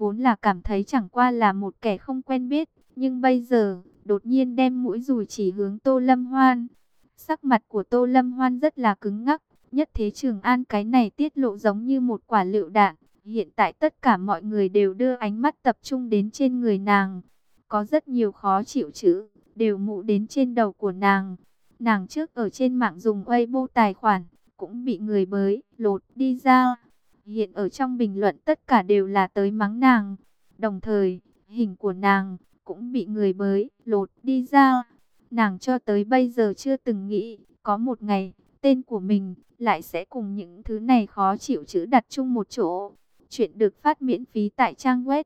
vốn là cảm thấy chẳng qua là một kẻ không quen biết, nhưng bây giờ đột nhiên đem mũi dùi chỉ hướng Tô Lâm Hoan. Sắc mặt của Tô Lâm Hoan rất là cứng ngắc, Nhất Thế Trường An cái này tiết lộ giống như một quả lựu đạn. Hiện tại tất cả mọi người đều đưa ánh mắt tập trung đến trên người nàng. Có rất nhiều khó chịu chữ, đều mụ đến trên đầu của nàng. Nàng trước ở trên mạng dùng Weibo tài khoản, cũng bị người bới, lột đi ra. Hiện ở trong bình luận tất cả đều là tới mắng nàng. Đồng thời, hình của nàng cũng bị người bới, lột đi ra. Nàng cho tới bây giờ chưa từng nghĩ, có một ngày, tên của mình lại sẽ cùng những thứ này khó chịu chữ đặt chung một chỗ. Chuyện được phát miễn phí tại trang web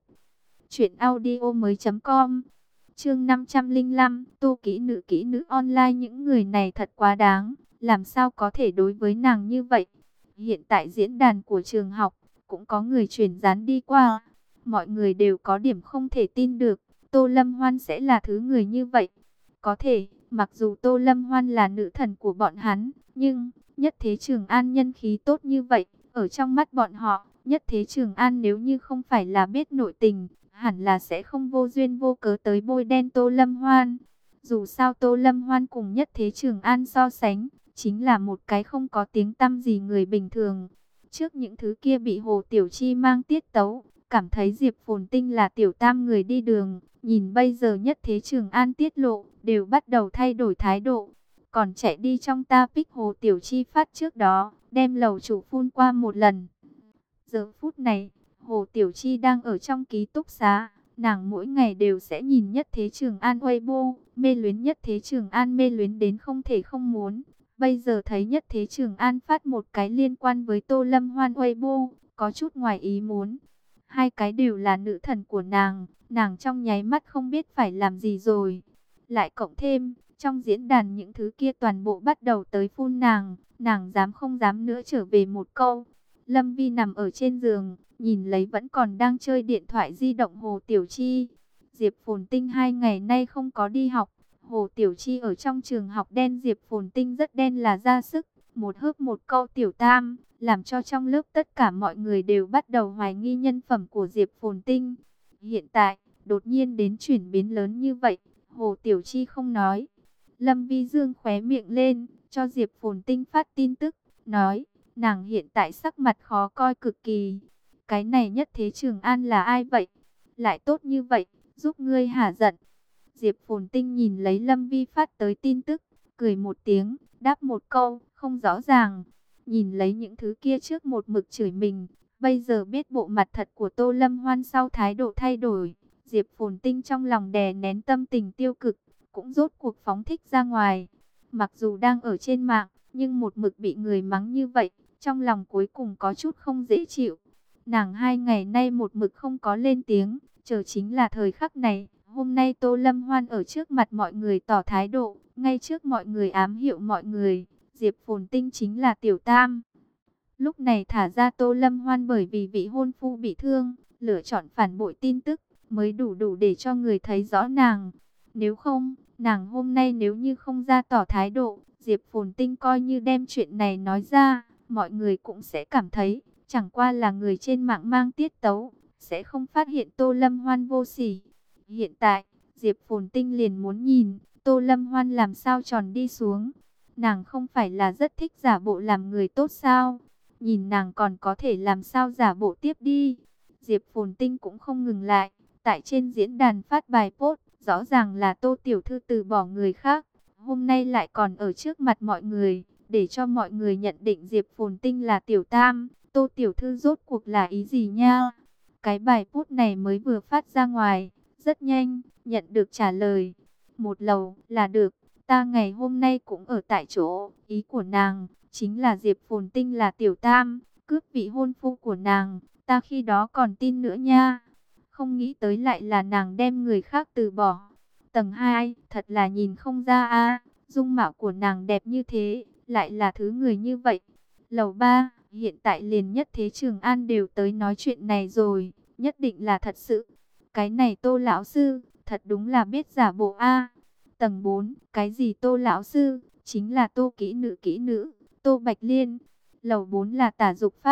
truyệnaudiomoi.com. Chương 505, Tô kỹ nữ online, những người này thật quá đáng, làm sao có thể đối với nàng như vậy. Hiện tại diễn đàn của trường học cũng có người truyền dán đi qua, mọi người đều có điểm không thể tin được, Tô Lâm Hoan sẽ là thứ người như vậy. Có thể, mặc dù Tô Lâm Hoan là nữ thần của bọn hắn, nhưng Nhất Thế Trường An nhân khí tốt như vậy, ở trong mắt bọn họ, Nhất Thế Trường An nếu như không phải là biết nội tình, hẳn là sẽ không vô duyên vô cớ tới bôi đen Tô Lâm Hoan. Dù sao Tô Lâm Hoan cùng Nhất Thế Trường An so sánh, chính là một cái không có tiếng tăm gì người bình thường. Trước những thứ kia bị Hồ Tiểu Chi mang tiết tấu, cảm thấy Diệp Phồn Tinh là tiểu tam người đi đường. Nhìn bây giờ Nhất Thế Trường An tiết lộ, đều bắt đầu thay đổi thái độ. Còn chạy đi trong topic Hồ Tiểu Chi phát trước đó, đem lầu chủ phun qua một lần. Giờ phút này, Hồ Tiểu Chi đang ở trong ký túc xá. Nàng mỗi ngày đều sẽ nhìn Nhất Thế Trường An Weibo, mê luyến Nhất Thế Trường An, mê luyến đến không thể không muốn. Bây giờ thấy Nhất Thế Trường An phát một cái liên quan với Tô Lâm Hoan Weibo, có chút ngoài ý muốn. Hai cái đều là nữ thần của nàng trong nháy mắt không biết phải làm gì rồi. Lại cộng thêm, trong diễn đàn những thứ kia toàn bộ bắt đầu tới phun nàng dám không dám nữa trở về một câu. Lâm Vi nằm ở trên giường, nhìn lấy vẫn còn đang chơi điện thoại di động Hồ Tiểu Chi. Diệp Phồn Tinh 2 ngày nay không có đi học. Hồ Tiểu Chi ở trong trường học đen Diệp Phồn Tinh rất đen là ra sức. Một hớp một câu tiểu tam, làm cho trong lớp tất cả mọi người đều bắt đầu hoài nghi nhân phẩm của Diệp Phồn Tinh. Hiện tại, đột nhiên đến chuyển biến lớn như vậy, Hồ Tiểu Chi không nói. Lâm Vi dương khóe miệng lên, cho Diệp Phồn Tinh phát tin tức, nói, nàng hiện tại sắc mặt khó coi cực kỳ. Cái này Nhất Thế Trường An là ai vậy? Lại tốt như vậy, giúp ngươi hả giận. Diệp Phồn Tinh nhìn lấy Lâm Vi phát tới tin tức, cười một tiếng, đáp một câu, không rõ ràng. Nhìn lấy những thứ kia trước một mực chửi mình, bây giờ biết bộ mặt thật của Tô Lâm Hoan sau thái độ thay đổi. Diệp Phồn Tinh trong lòng đè nén tâm tình tiêu cực, cũng rốt cuộc phóng thích ra ngoài. Mặc dù đang ở trên mạng, nhưng một mực bị người mắng như vậy, trong lòng cuối cùng có chút không dễ chịu. Nàng 2 ngày nay một mực không có lên tiếng, chờ chính là thời khắc này. Hôm nay Tô Lâm Hoan ở trước mặt mọi người tỏ thái độ, ngay trước mọi người ám hiệu mọi người, Diệp Phồn Tinh chính là tiểu tam. Lúc này thả ra Tô Lâm Hoan bởi vì vị hôn phu bị thương, lựa chọn phản bội tin tức, mới đủ để cho người thấy rõ nàng. Nếu không, nàng hôm nay nếu như không ra tỏ thái độ, Diệp Phồn Tinh coi như đem chuyện này nói ra, mọi người cũng sẽ cảm thấy, chẳng qua là người trên mạng mang tiết tấu, sẽ không phát hiện Tô Lâm Hoan vô sỉ. Hiện tại, Diệp Phồn Tinh liền muốn nhìn, Tô Lâm Hoan làm sao tròn đi xuống. Nàng không phải là rất thích giả bộ làm người tốt sao? Nhìn nàng còn có thể làm sao giả bộ tiếp đi. Diệp Phồn Tinh cũng không ngừng lại, tại trên diễn đàn phát bài post, rõ ràng là Tô Tiểu Thư từ bỏ người khác. Hôm nay lại còn ở trước mặt mọi người, để cho mọi người nhận định Diệp Phồn Tinh là tiểu tam. Tô Tiểu Thư rốt cuộc là ý gì nha? Cái bài post này mới vừa phát ra ngoài, rất nhanh, nhận được trả lời. Một lầu là được, ta ngày hôm nay cũng ở tại chỗ. Ý của nàng chính là Diệp Phồn Tinh là tiểu tam, cướp vị hôn phu của nàng. Ta khi đó còn tin nữa nha. Không nghĩ tới lại là nàng đem người khác từ bỏ. Tầng 2, thật là nhìn không ra a, dung mạo của nàng đẹp như thế, lại là thứ người như vậy. Lầu 3, hiện tại liền Nhất Thế Trường An đều tới nói chuyện này rồi, nhất định là thật sự. Cái này Tô lão sư, thật đúng là biết giả bộ a. Tầng 4, cái gì Tô lão sư, chính là Tô kỹ nữ, Tô Bạch Liên. Lầu 4 là Tả Dục Phát,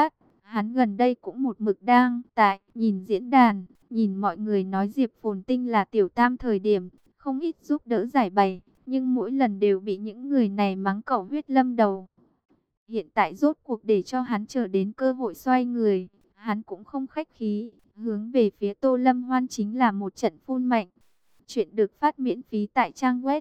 Hắn gần đây cũng một mực đang nhìn diễn đàn, nhìn mọi người nói Diệp Phồn Tinh là tiểu tam thời điểm, không ít giúp đỡ giải bày, nhưng mỗi lần đều bị những người này mắng cẩu huyết lâm đầu. Hiện tại rốt cuộc để cho hắn chờ đến cơ hội xoay người, hắn cũng không khách khí, hướng về phía Tô Lâm Hoan chính là một trận phun mạnh. Chuyện được phát miễn phí tại trang web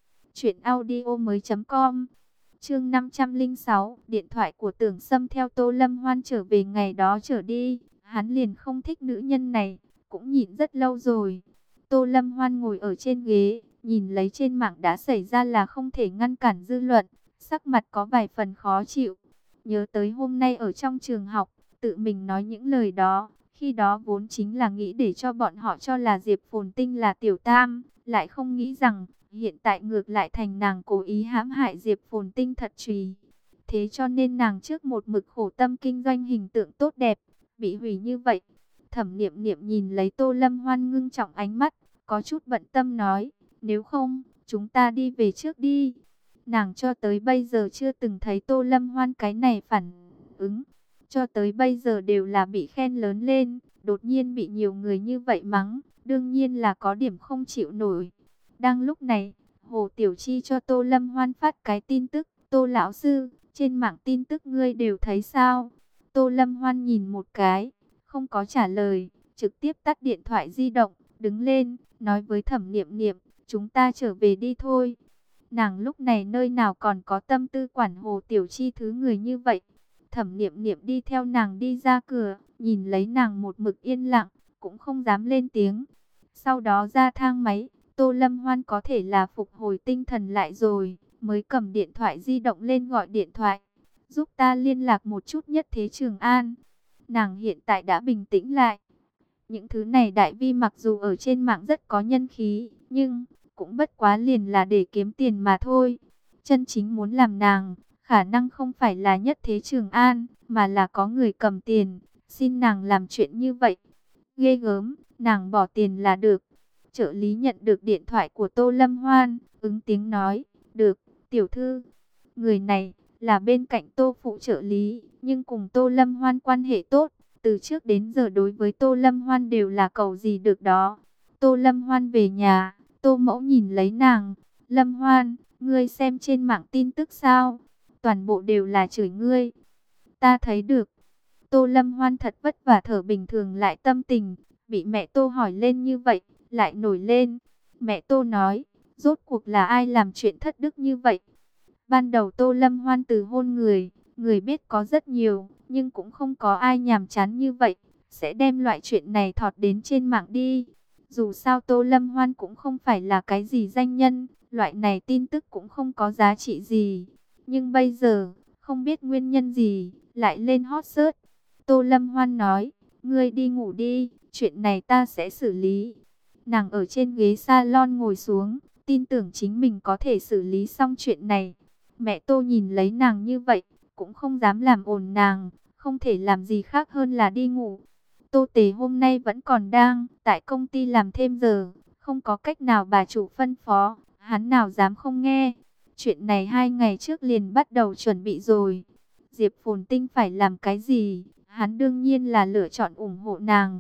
truyệnaudiomoi.com. Chương 506, điện thoại của Tưởng Sâm. Theo Tô Lâm Hoan trở về ngày đó trở đi, hắn liền không thích nữ nhân này, cũng nhìn rất lâu rồi. Tô Lâm Hoan ngồi ở trên ghế, nhìn lấy trên mạng đã xảy ra là không thể ngăn cản dư luận, sắc mặt có vài phần khó chịu. Nhớ tới hôm nay ở trong trường học, tự mình nói những lời đó, khi đó vốn chính là nghĩ để cho bọn họ cho là Diệp Phồn Tinh là tiểu tam, lại không nghĩ rằng hiện tại ngược lại thành nàng cố ý hãm hại Diệp Phồn Tinh thật trùy. Thế cho nên nàng trước một mực khổ tâm kinh doanh hình tượng tốt đẹp, bị hủy như vậy. Thẩm Niệm Niệm nhìn lấy Tô Lâm Hoan ngưng trọng ánh mắt, có chút bận tâm nói, nếu không, chúng ta đi về trước đi. Nàng cho tới bây giờ chưa từng thấy Tô Lâm Hoan cái này phản ứng. Cho tới bây giờ đều là bị khen lớn lên, đột nhiên bị nhiều người như vậy mắng, đương nhiên là có điểm không chịu nổi. Đang lúc này, Hồ Tiểu Chi cho Tô Lâm Hoan phát cái tin tức, Tô lão sư, trên mạng tin tức ngươi đều thấy sao? Tô Lâm Hoan nhìn một cái, không có trả lời, trực tiếp tắt điện thoại di động, đứng lên, nói với Thẩm Niệm Niệm, chúng ta trở về đi thôi. Nàng lúc này nơi nào còn có tâm tư quản Hồ Tiểu Chi thứ người như vậy. Thẩm Niệm Niệm đi theo nàng đi ra cửa, nhìn lấy nàng một mực yên lặng, cũng không dám lên tiếng. Sau đó ra thang máy, Tô Lâm Hoan có thể là phục hồi tinh thần lại rồi, mới cầm điện thoại di động lên gọi điện thoại. Giúp ta liên lạc một chút Nhất Thế Trường An. Nàng hiện tại đã bình tĩnh lại. Những thứ này đại vi mặc dù ở trên mạng rất có nhân khí, nhưng cũng bất quá liền là để kiếm tiền mà thôi. Chân chính muốn làm nàng, khả năng không phải là Nhất Thế Trường An, mà là có người cầm tiền, xin nàng làm chuyện như vậy. Ghê gớm, nàng bỏ tiền là được. Trợ lý nhận được điện thoại của Tô Lâm Hoan, ứng tiếng nói, được, tiểu thư. Người này là bên cạnh Tô phụ trợ lý, nhưng cùng Tô Lâm Hoan quan hệ tốt. Từ trước đến giờ đối với Tô Lâm Hoan đều là cầu gì được đó. Tô Lâm Hoan về nhà, Tô mẫu nhìn lấy nàng. Lâm Hoan, ngươi xem trên mạng tin tức sao? Toàn bộ đều là chửi ngươi. Ta thấy được. Tô Lâm Hoan thật vất vả thở bình thường lại tâm tình. Bị mẹ Tô hỏi lên như vậy, lại nổi lên. Mẹ Tô nói, rốt cuộc là ai làm chuyện thất đức như vậy? Ban đầu Tô Lâm Hoan từ hôn người, người biết có rất nhiều, nhưng cũng không có ai nhàm chán như vậy, sẽ đem loại chuyện này thọt đến trên mạng đi. Dù sao Tô Lâm Hoan cũng không phải là cái gì danh nhân, loại này tin tức cũng không có giá trị gì. Nhưng bây giờ, không biết nguyên nhân gì, lại lên hot search. Tô Lâm Hoan nói, ngươi đi ngủ đi, chuyện này ta sẽ xử lý. Nàng ở trên ghế salon ngồi xuống, tin tưởng chính mình có thể xử lý xong chuyện này. Mẹ Tô nhìn lấy nàng như vậy, cũng không dám làm ồn nàng, không thể làm gì khác hơn là đi ngủ. Tô Tề hôm nay vẫn còn đang tại công ty làm thêm giờ, không có cách nào bà chủ phân phó, hắn nào dám không nghe. Chuyện này 2 ngày trước liền bắt đầu chuẩn bị rồi. Diệp Phồn Tinh phải làm cái gì, hắn đương nhiên là lựa chọn ủng hộ nàng.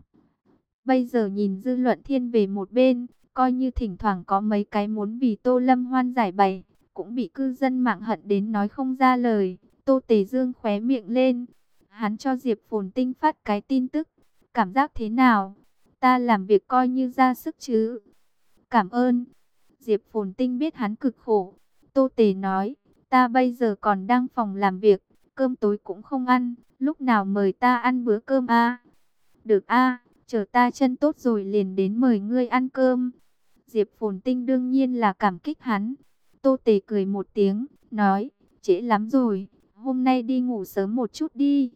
Bây giờ nhìn dư luận thiên về một bên, coi như thỉnh thoảng có mấy cái muốn vì Tô Lâm Hoan giải bày, cũng bị cư dân mạng hận đến nói không ra lời. Tô Tề Dương khóe miệng lên, hắn cho Diệp Phồn Tinh phát cái tin tức, cảm giác thế nào? Ta làm việc coi như ra sức chứ? Cảm ơn. Diệp Phồn Tinh biết hắn cực khổ. Tô Tề nói, ta bây giờ còn đang phòng làm việc, cơm tối cũng không ăn, lúc nào mời ta ăn bữa cơm a? Được a, chờ ta chân tốt rồi liền đến mời ngươi ăn cơm. Diệp Phồn Tinh đương nhiên là cảm kích hắn. Tô Tề cười một tiếng, nói, trễ lắm rồi, hôm nay đi ngủ sớm một chút đi.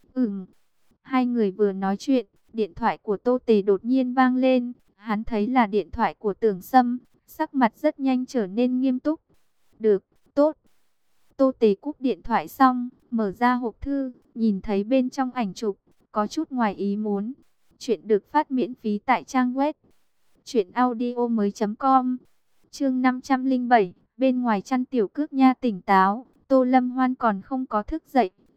Hai người vừa nói chuyện, điện thoại của Tô Tề đột nhiên vang lên. Hắn thấy là điện thoại của Tưởng Sâm, sắc mặt rất nhanh trở nên nghiêm túc. Được, tốt. Tô Tề cúp điện thoại xong, mở ra hộp thư, nhìn thấy bên trong ảnh chụp, có chút ngoài ý muốn. Chuyện được phát miễn phí tại trang web truyệnaudiomoi.com. Chương 507, bên ngoài chăn Tiểu Cước Nha tỉnh táo, Tô Lâm Hoan còn không có thức dậy,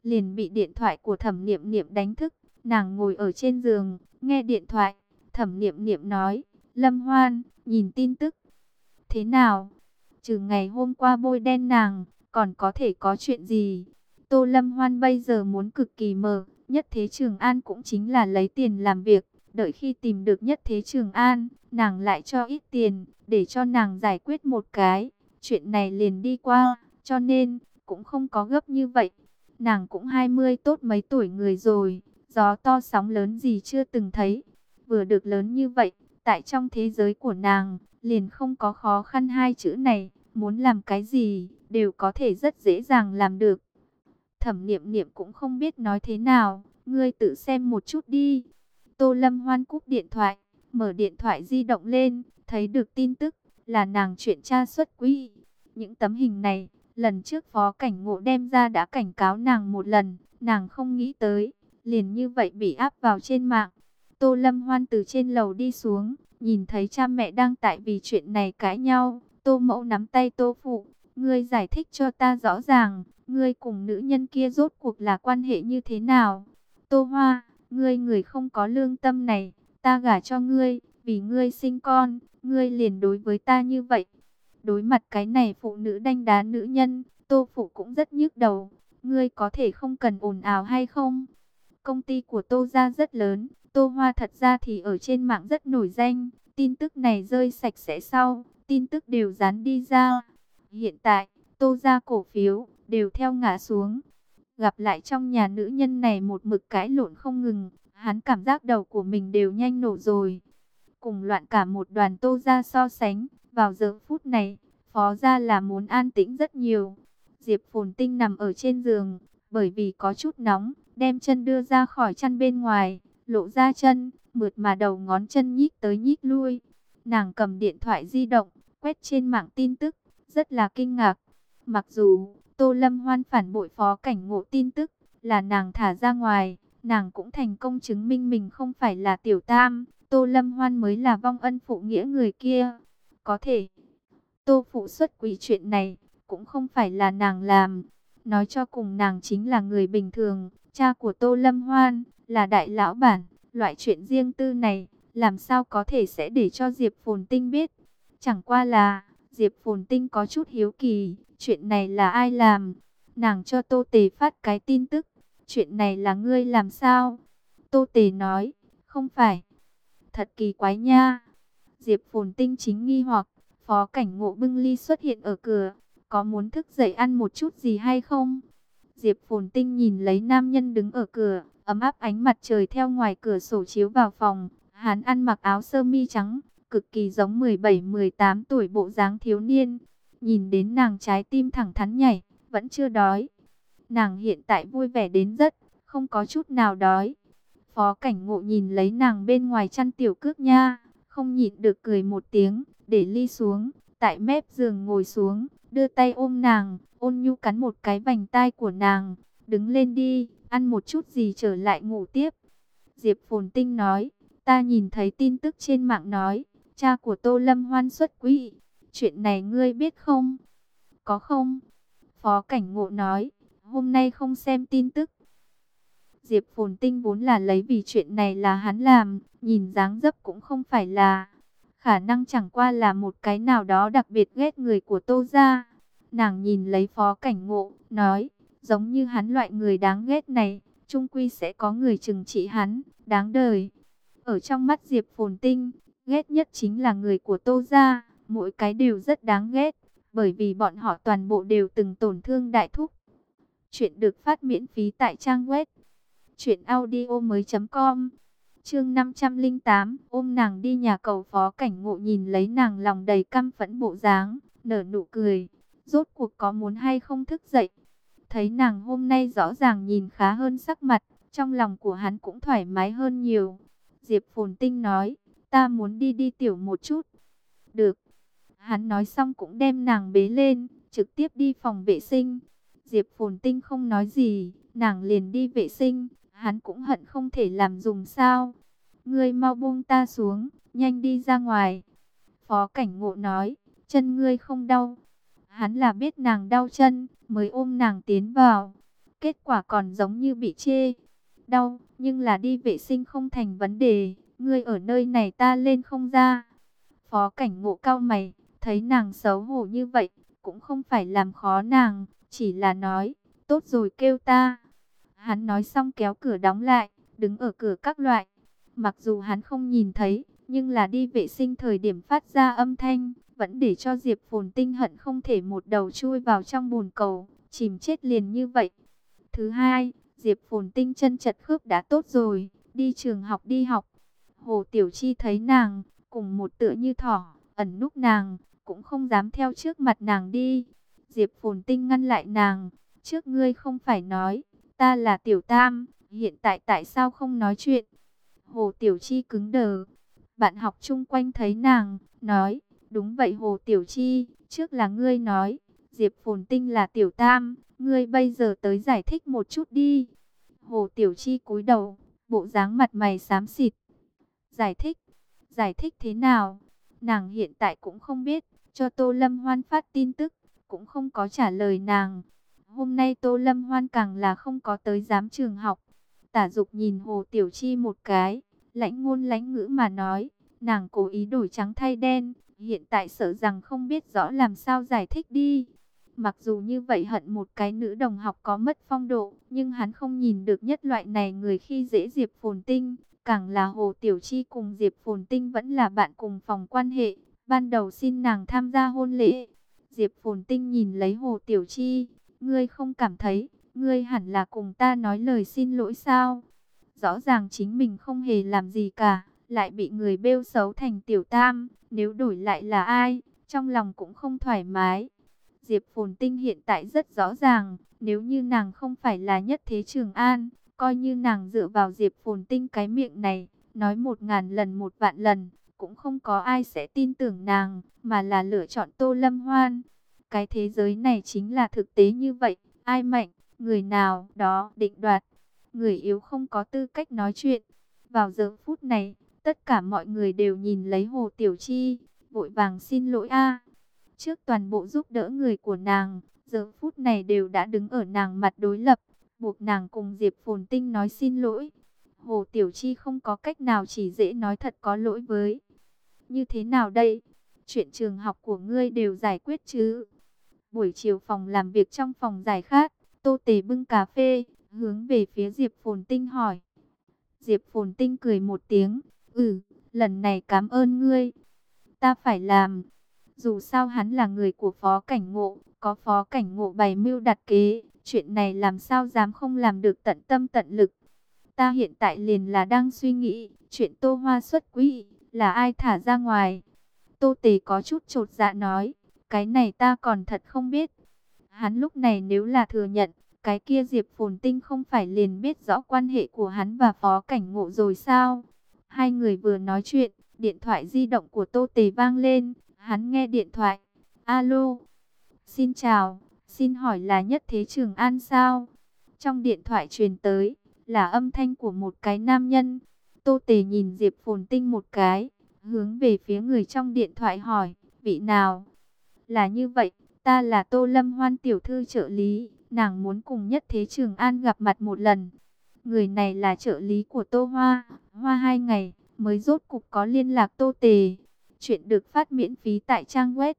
liền bị điện thoại của Thẩm Niệm Niệm đánh thức. Nàng ngồi ở trên giường, nghe điện thoại. Thẩm Niệm Niệm nói, Lâm Hoan, nhìn tin tức. Thế nào? Trừ ngày hôm qua bôi đen nàng, còn có thể có chuyện gì? Tô Lâm Hoan bây giờ muốn cực kỳ mờ. Nhất Thế Trường An cũng chính là lấy tiền làm việc. Đợi khi tìm được Nhất Thế Trường An, nàng lại cho ít tiền, để cho nàng giải quyết một cái. Chuyện này liền đi qua, cho nên cũng không có gấp như vậy. Nàng cũng 20 tốt mấy tuổi người rồi, gió to sóng lớn gì chưa từng thấy. Vừa được lớn như vậy, tại trong thế giới của nàng, liền không có khó khăn hai chữ này. Muốn làm cái gì, đều có thể rất dễ dàng làm được. Thẩm Niệm Niệm cũng không biết nói thế nào, ngươi tự xem một chút đi. Tô Lâm Hoan cúp điện thoại, mở điện thoại di động lên, thấy được tin tức, là nàng chuyện tra xuất quỹ. Những tấm hình này, lần trước Phó Cảnh Ngộ đem ra đã cảnh cáo nàng một lần, nàng không nghĩ tới, liền như vậy bị áp vào trên mạng. Tô Lâm Hoan từ trên lầu đi xuống, nhìn thấy cha mẹ đang tại vì chuyện này cãi nhau. Tô Mẫu nắm tay Tô Phụ, ngươi giải thích cho ta rõ ràng, ngươi cùng nữ nhân kia rốt cuộc là quan hệ như thế nào? Tô Hoa, ngươi người không có lương tâm này, ta gả cho ngươi, vì ngươi sinh con, ngươi liền đối với ta như vậy. Đối mặt cái này phụ nữ đanh đá nữ nhân, Tô Phụ cũng rất nhức đầu. Ngươi có thể không cần ồn ào hay không? Công ty của Tô gia rất lớn, Tô Hoa thật ra thì ở trên mạng rất nổi danh. Tin tức này rơi sạch sẽ sau, tin tức đều dán đi ra. Hiện tại, Tô gia cổ phiếu đều theo ngã xuống. Gặp lại trong nhà nữ nhân này một mực cãi lộn không ngừng, hắn cảm giác đầu của mình đều nhanh nổ rồi. Cùng loạn cả một đoàn Tô gia so sánh, vào giờ phút này, Phó gia là muốn an tĩnh rất nhiều. Diệp Phồn Tinh nằm ở trên giường, bởi vì có chút nóng, đem chân đưa ra khỏi chăn bên ngoài, lộ ra chân, mượt mà đầu ngón chân nhích tới nhích lui. Nàng cầm điện thoại di động, quét trên mạng tin tức, rất là kinh ngạc. Mặc dù Tô Lâm Hoan phản bội Phó Cảnh Ngộ tin tức là nàng thả ra ngoài, nàng cũng thành công chứng minh mình không phải là tiểu tam, Tô Lâm Hoan mới là vong ân phụ nghĩa người kia. Có thể, Tô phụ xuất quỹ chuyện này cũng không phải là nàng làm, nói cho cùng nàng chính là người bình thường, cha của Tô Lâm Hoan là đại lão bản, loại chuyện riêng tư này làm sao có thể sẽ để cho Diệp Phồn Tinh biết. Chẳng qua là Diệp Phồn Tinh có chút hiếu kỳ, chuyện này là ai làm? Nàng cho Tô Tề phát cái tin tức, chuyện này là ngươi làm sao? Tô Tề nói, không phải. Thật kỳ quái nha. Diệp Phồn Tinh chính nghi hoặc, Phó Cảnh Ngộ bưng ly xuất hiện ở cửa, có muốn thức dậy ăn một chút gì hay không? Diệp Phồn Tinh nhìn lấy nam nhân đứng ở cửa, ấm áp ánh mặt trời theo ngoài cửa sổ chiếu vào phòng. Hắn ăn mặc áo sơ mi trắng, cực kỳ giống 17-18 tuổi bộ dáng thiếu niên. Nhìn đến nàng trái tim thẳng thắn nhảy, vẫn chưa đói. Nàng hiện tại vui vẻ đến rất, không có chút nào đói. Phó Cảnh Ngộ nhìn lấy nàng bên ngoài chăn tiểu cước nha, không nhịn được cười một tiếng, để ly xuống, tại mép giường ngồi xuống, đưa tay ôm nàng, ôn nhu cắn một cái vành tai của nàng. Đứng lên đi, ăn một chút gì trở lại ngủ tiếp. Diệp Phồn Tinh nói, ta nhìn thấy tin tức trên mạng nói, cha của Tô Lâm Hoan xuất quỹ. Chuyện này ngươi biết không? Có không? Phó Cảnh Ngộ nói, hôm nay không xem tin tức. Diệp Phồn Tinh vốn là lấy vì chuyện này là hắn làm, nhìn dáng dấp cũng không phải là. Khả năng chẳng qua là một cái nào đó đặc biệt ghét người của Tô gia. Nàng nhìn lấy Phó Cảnh Ngộ, nói, giống như hắn loại người đáng ghét này, chung quy sẽ có người trừng trị hắn, đáng đời. Ở trong mắt Diệp Phồn Tinh, ghét nhất chính là người của Tô gia, mỗi cái đều rất đáng ghét, bởi vì bọn họ toàn bộ đều từng tổn thương đại thúc. Chuyện được phát miễn phí tại trang web truyệnaudiomoi.com. Chương 508, ôm nàng đi nhà cầu. Phó Cảnh Ngộ nhìn lấy nàng lòng đầy căm phẫn bộ dáng, nở nụ cười. Rốt cuộc có muốn hay không thức dậy? Thấy nàng hôm nay rõ ràng nhìn khá hơn sắc mặt, trong lòng của hắn cũng thoải mái hơn nhiều. Diệp Phồn Tinh nói, ta muốn đi đi tiểu một chút. Được. Hắn nói xong cũng đem nàng bế lên, trực tiếp đi phòng vệ sinh. Diệp Phồn Tinh không nói gì, nàng liền đi vệ sinh. Hắn cũng hận không thể làm dùng sao. Ngươi mau buông ta xuống, nhanh đi ra ngoài. Phó Cảnh Ngộ nói, chân ngươi không đau. Hắn là biết nàng đau chân, mới ôm nàng tiến vào. Kết quả còn giống như bị chê. Đau, nhưng là đi vệ sinh không thành vấn đề. Ngươi ở nơi này ta lên không ra. Phó Cảnh Ngộ cau mày, thấy nàng xấu hổ như vậy, cũng không phải làm khó nàng, chỉ là nói, tốt rồi kêu ta. Hắn nói xong kéo cửa đóng lại, đứng ở cửa các loại. Mặc dù hắn không nhìn thấy, nhưng là đi vệ sinh thời điểm phát ra âm thanh, vẫn để cho Diệp Phồn Tinh hận không thể một đầu chui vào trong bồn cầu, chìm chết liền như vậy. Thứ hai, Diệp Phồn Tinh chân chật khớp đã tốt rồi, đi trường học đi học. Hồ Tiểu Chi thấy nàng, cùng một tựa như thỏ, ẩn núp nàng, cũng không dám theo trước mặt nàng đi. Diệp Phồn Tinh ngăn lại nàng, trước ngươi không phải nói, ta là Tiểu Tam, hiện tại tại sao không nói chuyện? Hồ Tiểu Chi cứng đờ, bạn học chung quanh thấy nàng, nói, đúng vậy Hồ Tiểu Chi, trước là ngươi nói, Diệp Phồn Tinh là Tiểu Tam, ngươi bây giờ tới giải thích một chút đi. Hồ Tiểu Chi cúi đầu, bộ dáng mặt mày xám xịt. Giải thích thế nào? Nàng hiện tại cũng không biết, cho Tô Lâm Hoan phát tin tức, cũng không có trả lời nàng. Hôm nay Tô Lâm Hoan càng là không có tới giám trường học. Tả Dục nhìn Hồ Tiểu Chi một cái, lãnh ngôn lãnh ngữ mà nói, nàng cố ý đổi trắng thay đen, hiện tại sợ rằng không biết rõ làm sao giải thích đi. Mặc dù như vậy hận một cái nữ đồng học có mất phong độ, nhưng hắn không nhìn được nhất loại này người khi dễ Diệp Phồn Tinh. Càng là Hồ Tiểu Chi cùng Diệp Phồn Tinh vẫn là bạn cùng phòng quan hệ, ban đầu xin nàng tham gia hôn lễ. Diệp Phồn Tinh nhìn lấy Hồ Tiểu Chi, ngươi không cảm thấy, ngươi hẳn là cùng ta nói lời xin lỗi sao? Rõ ràng chính mình không hề làm gì cả, lại bị người bêu xấu thành Tiểu Tam, nếu đổi lại là ai, trong lòng cũng không thoải mái. Diệp Phồn Tinh hiện tại rất rõ ràng, nếu như nàng không phải là Nhất Thế Trường An, coi như nàng dựa vào Diệp Phồn Tinh cái miệng này, nói 1000 lần 1 vạn lần, cũng không có ai sẽ tin tưởng nàng, mà là lựa chọn Tô Lâm Hoan. Cái thế giới này chính là thực tế như vậy, ai mạnh, người nào đó định đoạt, người yếu không có tư cách nói chuyện. Vào giờ phút này, tất cả mọi người đều nhìn lấy Hồ Tiểu Chi, vội vàng xin lỗi a. Trước toàn bộ giúp đỡ người của nàng, giờ phút này đều đã đứng ở nàng mặt đối lập, buộc nàng cùng Diệp Phồn Tinh nói xin lỗi. Hồ Tiểu Chi không có cách nào chỉ dễ nói thật có lỗi với. Như thế nào đây? Chuyện trường học của ngươi đều giải quyết chứ? Buổi chiều phòng làm việc trong phòng giải khát, Tô Tề bưng cà phê, hướng về phía Diệp Phồn Tinh hỏi. Diệp Phồn Tinh cười một tiếng, lần này cảm ơn ngươi. Ta phải làm. Dù sao hắn là người của Phó Cảnh Ngộ, có Phó Cảnh Ngộ bày mưu đặt kế, chuyện này làm sao dám không làm được tận tâm tận lực. Ta hiện tại liền là đang suy nghĩ, chuyện Tô Hoa xuất quỹ, là ai thả ra ngoài. Tô Tề có chút chột dạ nói, cái này ta còn thật không biết. Hắn lúc này nếu là thừa nhận, cái kia Diệp Phồn Tinh không phải liền biết rõ quan hệ của hắn và Phó Cảnh Ngộ rồi sao? Hai người vừa nói chuyện, điện thoại di động của Tô Tề vang lên, hắn nghe điện thoại. Alo, xin chào, xin hỏi là Nhất Thế Trường An sao? Trong điện thoại truyền tới, là âm thanh của một cái nam nhân. Tô Tề nhìn Diệp Phồn Tinh một cái, hướng về phía người trong điện thoại hỏi, vị nào? Là như vậy, ta là Tô Lâm Hoan tiểu thư trợ lý, nàng muốn cùng Nhất Thế Trường An gặp mặt một lần. Người này là trợ lý của Tô Hoa, Hoa 2 ngày, mới rốt cục có liên lạc Tô Tề. Chuyện được phát miễn phí tại trang web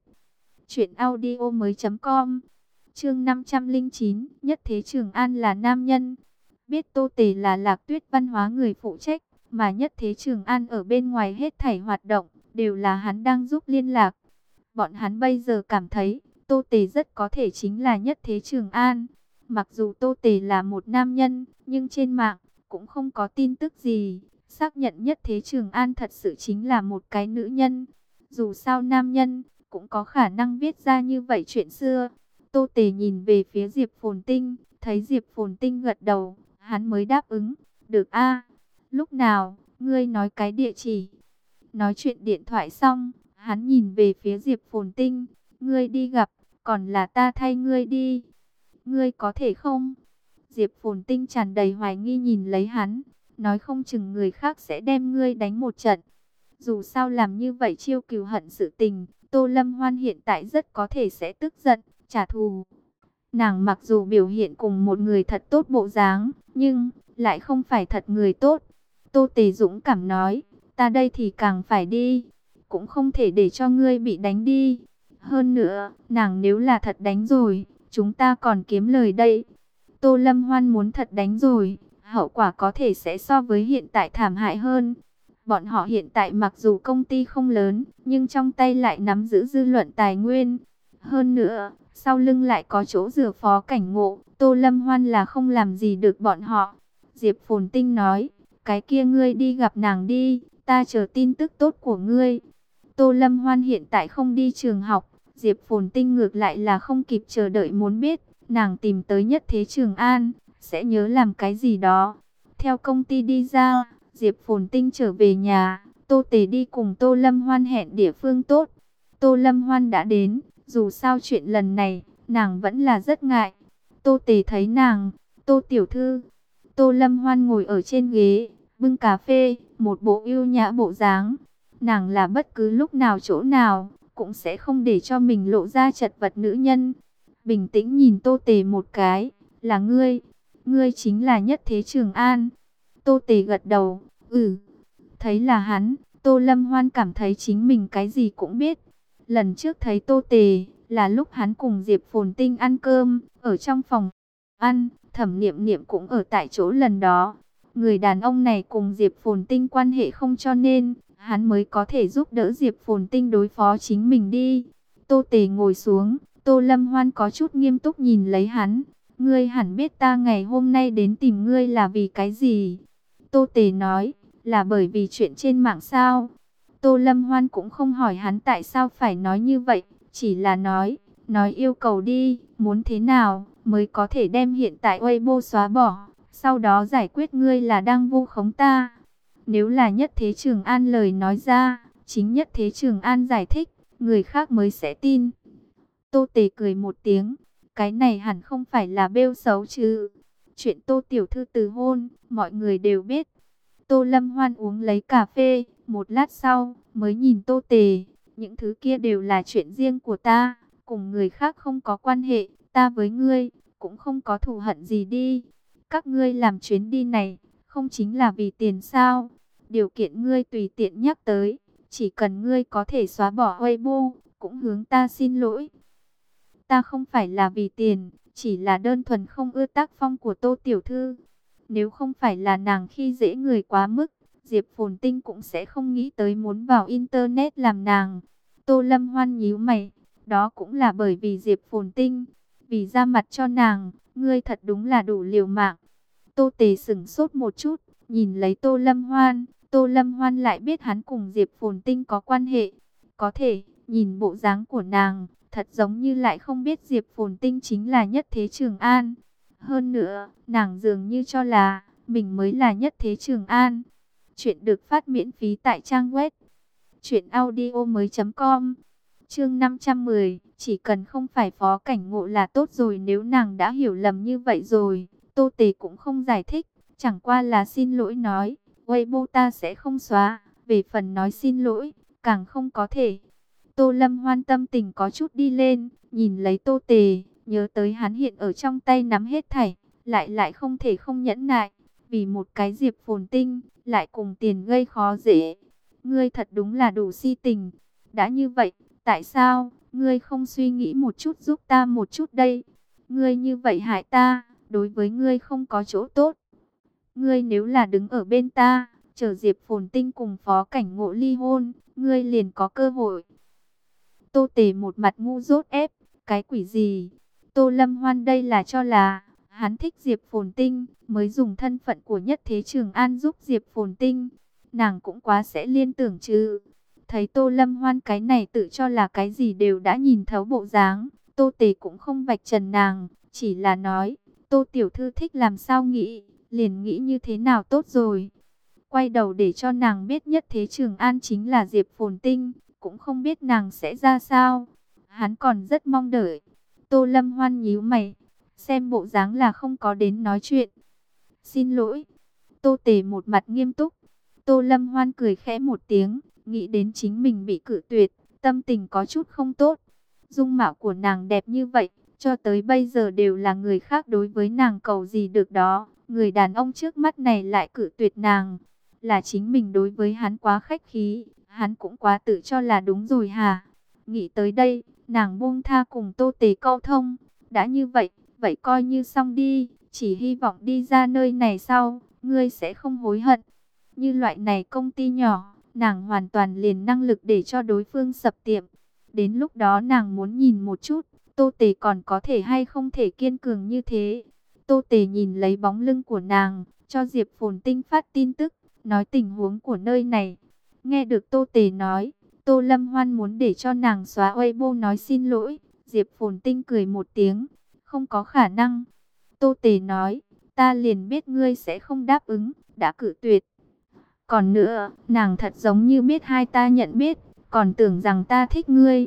truyệnaudiomoi.com. Chương 509, Nhất Thế Trường An là nam nhân. Biết Tô Tề là Lạc Tuyết văn hóa người phụ trách, mà Nhất Thế Trường An ở bên ngoài hết thảy hoạt động, đều là hắn đang giúp liên lạc. Bọn hắn bây giờ cảm thấy, Tô Tề rất có thể chính là Nhất Thế Trường An. Mặc dù Tô Tề là một nam nhân, nhưng trên mạng, cũng không có tin tức gì xác nhận Nhất Thế Trường An thật sự chính là một cái nữ nhân. Dù sao nam nhân, cũng có khả năng viết ra như vậy chuyện xưa. Tô Tề nhìn về phía Diệp Phồn Tinh, thấy Diệp Phồn Tinh gật đầu, hắn mới đáp ứng, được a. Lúc nào, ngươi nói cái địa chỉ. Nói chuyện điện thoại xong, hắn nhìn về phía Diệp Phồn Tinh, ngươi đi gặp, còn là ta thay ngươi đi. Ngươi có thể không? Diệp Phồn Tinh tràn đầy hoài nghi nhìn lấy hắn, nói không chừng người khác sẽ đem ngươi đánh một trận. Dù sao làm như vậy chiêu cừu hận sự tình, Tô Lâm Hoan hiện tại rất có thể sẽ tức giận, trả thù. Nàng mặc dù biểu hiện cùng một người thật tốt bộ dáng, nhưng lại không phải thật người tốt. Tô Tề dũng cảm nói, ta đây thì càng phải đi, cũng không thể để cho ngươi bị đánh đi. Hơn nữa, nàng nếu là thật đánh rồi, chúng ta còn kiếm lời đây. Tô Lâm Hoan muốn thật đánh rồi, hậu quả có thể sẽ so với hiện tại thảm hại hơn. Bọn họ hiện tại mặc dù công ty không lớn, nhưng trong tay lại nắm giữ dư luận tài nguyên. Hơn nữa, sau lưng lại có chỗ dựa Phó Cảnh Ngộ, Tô Lâm Hoan là không làm gì được bọn họ. Diệp Phồn Tinh nói, cái kia ngươi đi gặp nàng đi, ta chờ tin tức tốt của ngươi. Tô Lâm Hoan hiện tại không đi trường học, Diệp Phồn Tinh ngược lại là không kịp chờ đợi muốn biết, nàng tìm tới Nhất Thế Trường An, sẽ nhớ làm cái gì đó. Theo công ty đi ra, Diệp Phồn Tinh trở về nhà, Tô Tề đi cùng Tô Lâm Hoan hẹn địa phương tốt. Tô Lâm Hoan đã đến, dù sao chuyện lần này, nàng vẫn là rất ngại. Tô Tề thấy nàng, Tô Tiểu Thư. Tô Lâm Hoan ngồi ở trên ghế, bưng cà phê, một bộ yêu nhã bộ dáng. Nàng là bất cứ lúc nào chỗ nào, cũng sẽ không để cho mình lộ ra chật vật nữ nhân. Bình tĩnh nhìn Tô Tề một cái, là ngươi, ngươi chính là Nhất Thế Trường An. Tô Tề gật đầu, thấy là hắn, Tô Lâm Hoan cảm thấy chính mình cái gì cũng biết. Lần trước thấy Tô Tề, là lúc hắn cùng Diệp Phồn Tinh ăn cơm, ở trong phòng ăn, Thẩm Niệm Niệm cũng ở tại chỗ lần đó. Người đàn ông này cùng Diệp Phồn Tinh quan hệ không, cho nên hắn mới có thể giúp đỡ Diệp Phồn Tinh đối phó chính mình đi. Tô Tề ngồi xuống, Tô Lâm Hoan có chút nghiêm túc nhìn lấy hắn. Ngươi hẳn biết ta ngày hôm nay đến tìm ngươi là vì cái gì? Tô Tề nói, là bởi vì chuyện trên mạng sao? Tô Lâm Hoan cũng không hỏi hắn tại sao phải nói như vậy, chỉ là nói yêu cầu đi, muốn thế nào mới có thể đem hiện tại Weibo xóa bỏ, sau đó giải quyết ngươi là đang vu khống ta. Nếu là Nhất Thế Trường An lời nói ra, chính Nhất Thế Trường An giải thích, người khác mới sẽ tin. Tô Tề cười một tiếng, cái này hẳn không phải là bêu xấu chứ. Chuyện Tô Tiểu Thư từ hôn, mọi người đều biết. Tô Lâm Hoan uống lấy cà phê, một lát sau, mới nhìn Tô Tề. Những thứ kia đều là chuyện riêng của ta, cùng người khác không có quan hệ, ta với ngươi, cũng không có thù hận gì đi. Các ngươi làm chuyến đi này, không chính là vì tiền sao? Điều kiện ngươi tùy tiện nhắc tới, chỉ cần ngươi có thể xóa bỏ Weibo, cũng hướng ta xin lỗi. Ta không phải là vì tiền, chỉ là đơn thuần không ưa tác phong của Tô Tiểu Thư. Nếu không phải là nàng khi dễ người quá mức, Diệp Phồn Tinh cũng sẽ không nghĩ tới muốn vào Internet làm nàng. Tô Lâm Hoan nhíu mày, đó cũng là bởi vì Diệp Phồn Tinh. Vì ra mặt cho nàng, ngươi thật đúng là đủ liều mạng. Tô Tề sửng sốt một chút, nhìn lấy Tô Lâm Hoan. Tô Lâm Hoan lại biết hắn cùng Diệp Phồn Tinh có quan hệ. Có thể, nhìn bộ dáng của nàng, thật giống như lại không biết Diệp Phồn Tinh chính là Nhất Thế Trường An. Hơn nữa, nàng dường như cho là mình mới là Nhất Thế Trường An. Chuyện được phát miễn phí tại trang web truyệnaudiomoi.com. Chương 510, chỉ cần không phải Phó Cảnh Ngộ là tốt rồi. Nếu nàng đã hiểu lầm như vậy rồi, Tô Tề cũng không giải thích, chẳng qua là xin lỗi nói, Weibo ta sẽ không xóa, về phần nói xin lỗi, càng không có thể. Tô Lâm Hoan tâm tình có chút đi lên, nhìn lấy Tô Tề, nhớ tới hắn hiện ở trong tay nắm hết thảy, lại không thể không nhẫn nại, vì một cái Diệp Phồn Tinh, lại cùng tiền gây khó dễ. Ngươi thật đúng là đủ si tình. Đã như vậy, tại sao ngươi không suy nghĩ một chút giúp ta một chút đây? Ngươi như vậy hại ta, đối với ngươi không có chỗ tốt. Ngươi nếu là đứng ở bên ta, chờ Diệp Phồn Tinh cùng Phó Cảnh Ngộ ly hôn, ngươi liền có cơ hội. Tô Tề một mặt ngu dốt ép, cái quỷ gì? Tô Lâm Hoan đây là cho là hắn thích Diệp Phồn Tinh, mới dùng thân phận của Nhất Thế Trường An giúp Diệp Phồn Tinh. Nàng cũng quá sẽ liên tưởng chứ. Thấy Tô Lâm Hoan cái này tự cho là cái gì đều đã nhìn thấu bộ dáng, Tô Tề cũng không vạch trần nàng, chỉ là nói, Tô Tiểu Thư thích làm sao nghĩ, liền nghĩ như thế nào tốt rồi. Quay đầu để cho nàng biết Nhất Thế Trường An chính là Diệp Phồn Tinh, cũng không biết nàng sẽ ra sao. Hắn còn rất mong đợi. Tô Lâm Hoan nhíu mày, xem bộ dáng là không có đến nói chuyện. Xin lỗi. Tô Tề một mặt nghiêm túc. Tô Lâm Hoan cười khẽ một tiếng, nghĩ đến chính mình bị cự tuyệt, tâm tình có chút không tốt. Dung mạo của nàng đẹp như vậy, Cho tới bây giờ đều là người khác đối với nàng cầu gì được đó. Người đàn ông trước mắt này lại cự tuyệt nàng. Là chính mình đối với hắn quá khách khí, hắn cũng quá tự cho là đúng rồi hả? Nghĩ tới đây, nàng buông tha cùng Tô Tề câu thông. Đã như vậy, vậy coi như xong đi. Chỉ hy vọng đi ra nơi này sau, ngươi sẽ không hối hận. Như loại này công ty nhỏ, nàng hoàn toàn liền năng lực để cho đối phương sập tiệm. Đến lúc đó nàng muốn nhìn một chút, Tô Tề còn có thể hay không thể kiên cường như thế. Tô Tề nhìn lấy bóng lưng của nàng, cho Diệp Phồn Tinh phát tin tức, nói tình huống của nơi này. Nghe được Tô Tề nói, Tô Lâm Hoan muốn để cho nàng xóa Weibo nói xin lỗi. Diệp Phồn Tinh cười một tiếng, không có khả năng. Tô Tề nói, ta liền biết ngươi sẽ không đáp ứng, đã cự tuyệt. Còn nữa, nàng thật giống như biết hai ta nhận biết, còn tưởng rằng ta thích ngươi.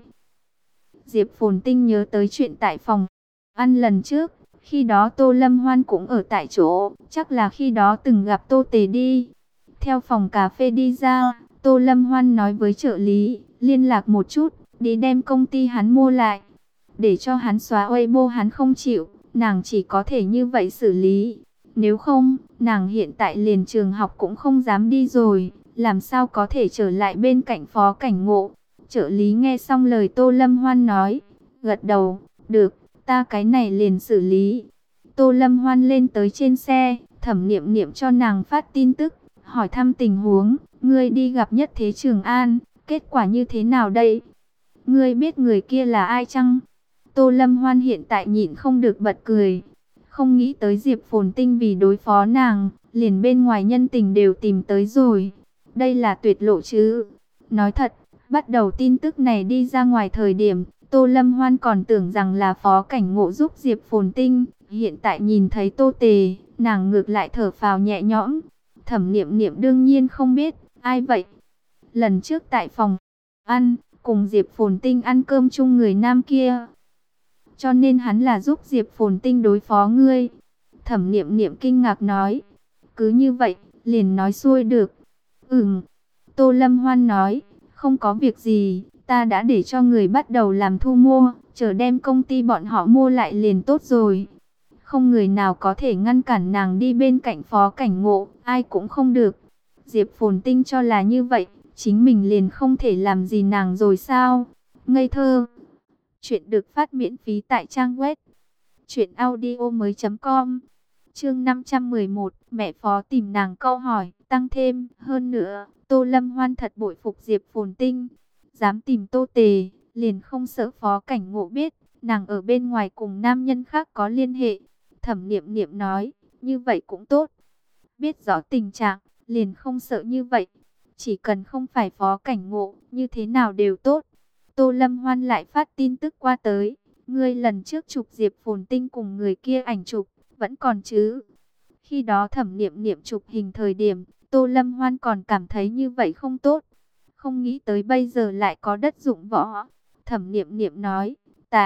Diệp Phồn Tinh nhớ tới chuyện tại phòng ăn lần trước, khi đó Tô Lâm Hoan cũng ở tại chỗ, chắc là khi đó từng gặp Tô Tề đi. Theo phòng cà phê đi ra, Tô Lâm Hoan nói với trợ lý, liên lạc một chút, đi đem công ty hắn mua lại. Để cho hắn xóa Weibo hắn không chịu, nàng chỉ có thể như vậy xử lý. Nếu không, nàng hiện tại liền trường học cũng không dám đi rồi, làm sao có thể trở lại bên cạnh Phó Cảnh Ngộ. Trợ lý nghe xong lời Tô Lâm Hoan nói, gật đầu, được, ta cái này liền xử lý. Tô Lâm Hoan lên tới trên xe, Thẩm Niệm Niệm cho nàng phát tin tức, hỏi thăm tình huống, ngươi đi gặp Nhất Thế Trường An, kết quả như thế nào đây? Ngươi biết người kia là ai chăng? Tô Lâm Hoan hiện tại nhịn không được bật cười. Không nghĩ tới Diệp Phồn Tinh vì đối phó nàng, liền bên ngoài nhân tình đều tìm tới rồi. Đây là tuyệt lộ chứ. Nói thật, bắt đầu tin tức này đi ra ngoài thời điểm, Tô Lâm Hoan còn tưởng rằng là Phó Cảnh Ngộ giúp Diệp Phồn Tinh. Hiện tại nhìn thấy Tô Tề, nàng ngược lại thở phào nhẹ nhõm. Thẩm Niệm Niệm đương nhiên không biết, ai vậy? Lần trước tại phòng ăn, cùng Diệp Phồn Tinh ăn cơm chung người nam kia. Cho nên hắn là giúp Diệp Phồn Tinh đối phó ngươi. Thẩm Niệm Niệm kinh ngạc nói. Cứ như vậy, liền nói xuôi được. Tô Lâm Hoan nói, không có việc gì, ta đã để cho người bắt đầu làm thu mua, chờ đem công ty bọn họ mua lại liền tốt rồi. Không người nào có thể ngăn cản nàng đi bên cạnh Phó Cảnh Ngộ, ai cũng không được. Diệp Phồn Tinh cho là như vậy, chính mình liền không thể làm gì nàng rồi sao? Ngây thơ. Chuyện được phát miễn phí tại trang web truyệnaudiomoi.com. Chương 511, mẹ Phó tìm nàng câu hỏi, tăng thêm, hơn nữa, Tô Lâm Hoan thật bội phục Diệp Phồn Tinh, dám tìm Tô Tề, liền không sợ Phó Cảnh Ngộ biết, nàng ở bên ngoài cùng nam nhân khác có liên hệ. Thẩm Niệm Niệm nói, như vậy cũng tốt, biết rõ tình trạng, liền không sợ như vậy, chỉ cần không phải Phó Cảnh Ngộ, như thế nào đều tốt. Tô Lâm Hoan lại phát tin tức qua tới, ngươi lần trước chụp Diệp Phồn Tinh cùng người kia ảnh chụp, vẫn còn chứ? Khi đó Thẩm Niệm Niệm chụp hình thời điểm, Tô Lâm Hoan còn cảm thấy như vậy không tốt. Không nghĩ tới bây giờ lại có đất dụng võ. Thẩm Niệm Niệm nói,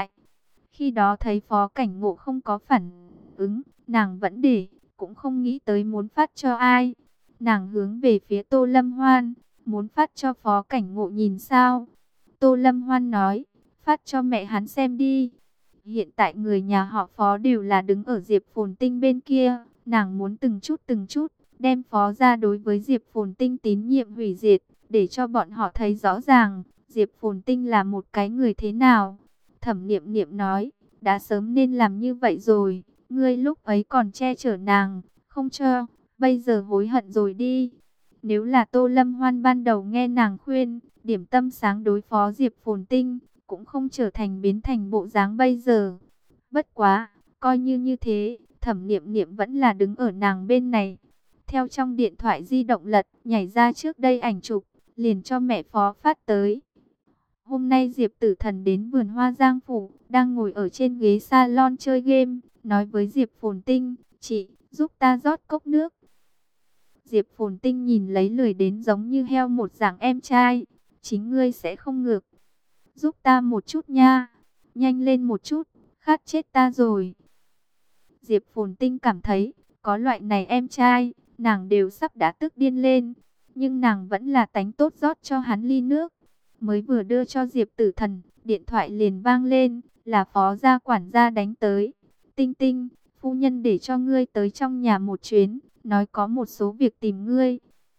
khi đó thấy Phó Cảnh Ngộ không có phản ứng, nàng vẫn để, cũng không nghĩ tới muốn phát cho ai. Nàng hướng về phía Tô Lâm Hoan, muốn phát cho Phó Cảnh Ngộ nhìn sao? Tô Lâm Hoan nói, phát cho mẹ hắn xem đi. Hiện tại người nhà họ Phó đều là đứng ở Diệp Phồn Tinh bên kia, nàng muốn từng chút đem Phó ra đối với Diệp Phồn Tinh tín nhiệm hủy diệt, để cho bọn họ thấy rõ ràng Diệp Phồn Tinh là một cái người thế nào. Thẩm Niệm Niệm nói, đã sớm nên làm như vậy rồi, ngươi lúc ấy còn che chở nàng, không cho, bây giờ hối hận rồi đi. Nếu là Tô Lâm Hoan ban đầu nghe nàng khuyên, điểm tâm sáng đối phó Diệp Phồn Tinh, cũng không trở thành biến thành bộ dáng bây giờ. Bất quá, coi như như thế, Thẩm Niệm Niệm vẫn là đứng ở nàng bên này. Theo trong điện thoại di động lật, nhảy ra trước đây ảnh chụp, liền cho mẹ Phó phát tới. Hôm nay Diệp Tử Thần đến vườn hoa Giang Phủ, đang ngồi ở trên ghế salon chơi game, nói với Diệp Phồn Tinh, chị, giúp ta rót cốc nước. Diệp Phồn Tinh nhìn lấy lười đến giống như heo một dạng em trai, chính ngươi sẽ không ngược. Giúp ta một chút nha, nhanh lên một chút, khát chết ta rồi. Diệp Phồn Tinh cảm thấy, có loại này em trai, nàng đều sắp đã tức điên lên. Nhưng nàng vẫn là tánh tốt rót cho hắn ly nước. Mới vừa đưa cho Diệp Tử Thần, điện thoại liền vang lên. là phó gia quản gia đánh tới. Tinh Tinh, phu nhân để cho ngươi tới trong nhà một chuyến, nói có một số việc tìm ngươi.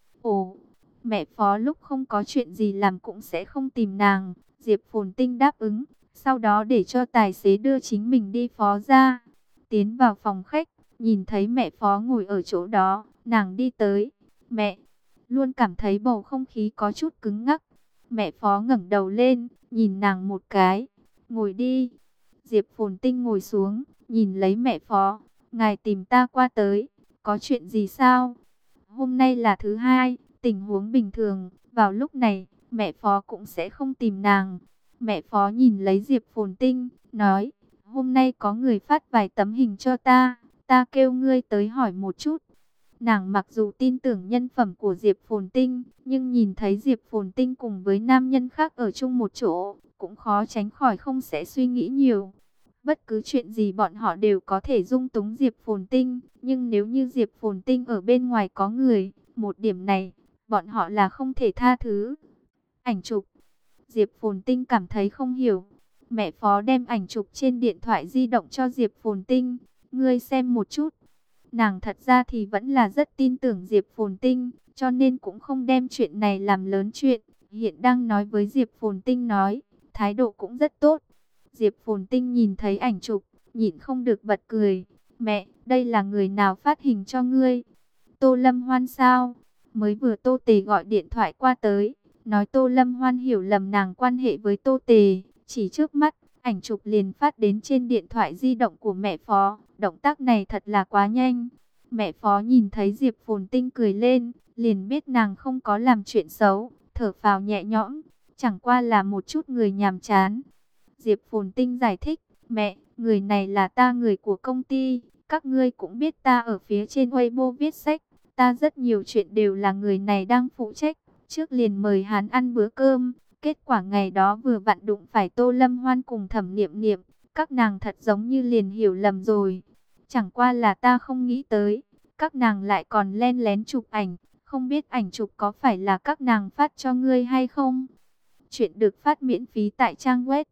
Ồ, mẹ phó lúc không có chuyện gì làm cũng sẽ không tìm nàng. Diệp Phồn Tinh đáp ứng, sau đó để cho tài xế đưa chính mình đi phó gia. Tiến vào phòng khách, nhìn thấy mẹ phó ngồi ở chỗ đó, nàng đi tới. Mẹ, luôn cảm thấy bầu không khí có chút cứng ngắc. Mẹ phó ngẩng đầu lên, nhìn nàng một cái. Ngồi đi. Diệp Phồn Tinh ngồi xuống, nhìn lấy mẹ phó. Ngài tìm ta qua tới, có chuyện gì sao? Hôm nay là thứ hai, tình huống bình thường, vào lúc này, mẹ phó cũng sẽ không tìm nàng. Mẹ phó nhìn lấy Diệp Phồn Tinh, nói, hôm nay có người phát vài tấm hình cho ta kêu ngươi tới hỏi một chút. Nàng mặc dù tin tưởng nhân phẩm của Diệp Phồn Tinh, nhưng nhìn thấy Diệp Phồn Tinh cùng với nam nhân khác ở chung một chỗ, cũng khó tránh khỏi không sẽ suy nghĩ nhiều. Bất cứ chuyện gì bọn họ đều có thể dung túng Diệp Phồn Tinh, nhưng nếu như Diệp Phồn Tinh ở bên ngoài có người, một điểm này, bọn họ là không thể tha thứ. Ảnh chụp. Diệp Phồn Tinh cảm thấy không hiểu. Mẹ phó đem ảnh chụp trên điện thoại di động cho Diệp Phồn Tinh. Ngươi xem một chút. Nàng thật ra thì vẫn là rất tin tưởng Diệp Phồn Tinh, cho nên cũng không đem chuyện này làm lớn chuyện. Hiện đang nói với Diệp Phồn Tinh nói, thái độ cũng rất tốt. Diệp Phồn Tinh nhìn thấy ảnh chụp, nhịn không được bật cười. Mẹ, đây là người nào phát hình cho ngươi? Tô Lâm Hoan sao? Mới vừa Tô Tề gọi điện thoại qua tới, nói Tô Lâm Hoan hiểu lầm nàng quan hệ với Tô Tề. Chỉ trước mắt, ảnh chụp liền phát đến trên điện thoại di động của mẹ phó. Động tác này thật là quá nhanh. Mẹ phó nhìn thấy Diệp Phồn Tinh cười lên, liền biết nàng không có làm chuyện xấu, thở phào nhẹ nhõm, chẳng qua là một chút người nhàm chán. Diệp Phồn Tinh giải thích, mẹ, người này là ta người của công ty, các ngươi cũng biết ta ở phía trên Weibo viết sách, ta rất nhiều chuyện đều là người này đang phụ trách, trước liền mời hắn ăn bữa cơm, kết quả ngày đó vừa vặn đụng phải Tô Lâm Hoan cùng Thẩm Niệm Niệm, các nàng thật giống như liền hiểu lầm rồi, chẳng qua là ta không nghĩ tới, các nàng lại còn len lén chụp ảnh, không biết ảnh chụp có phải là các nàng phát cho ngươi hay không? Chuyện được phát miễn phí tại trang web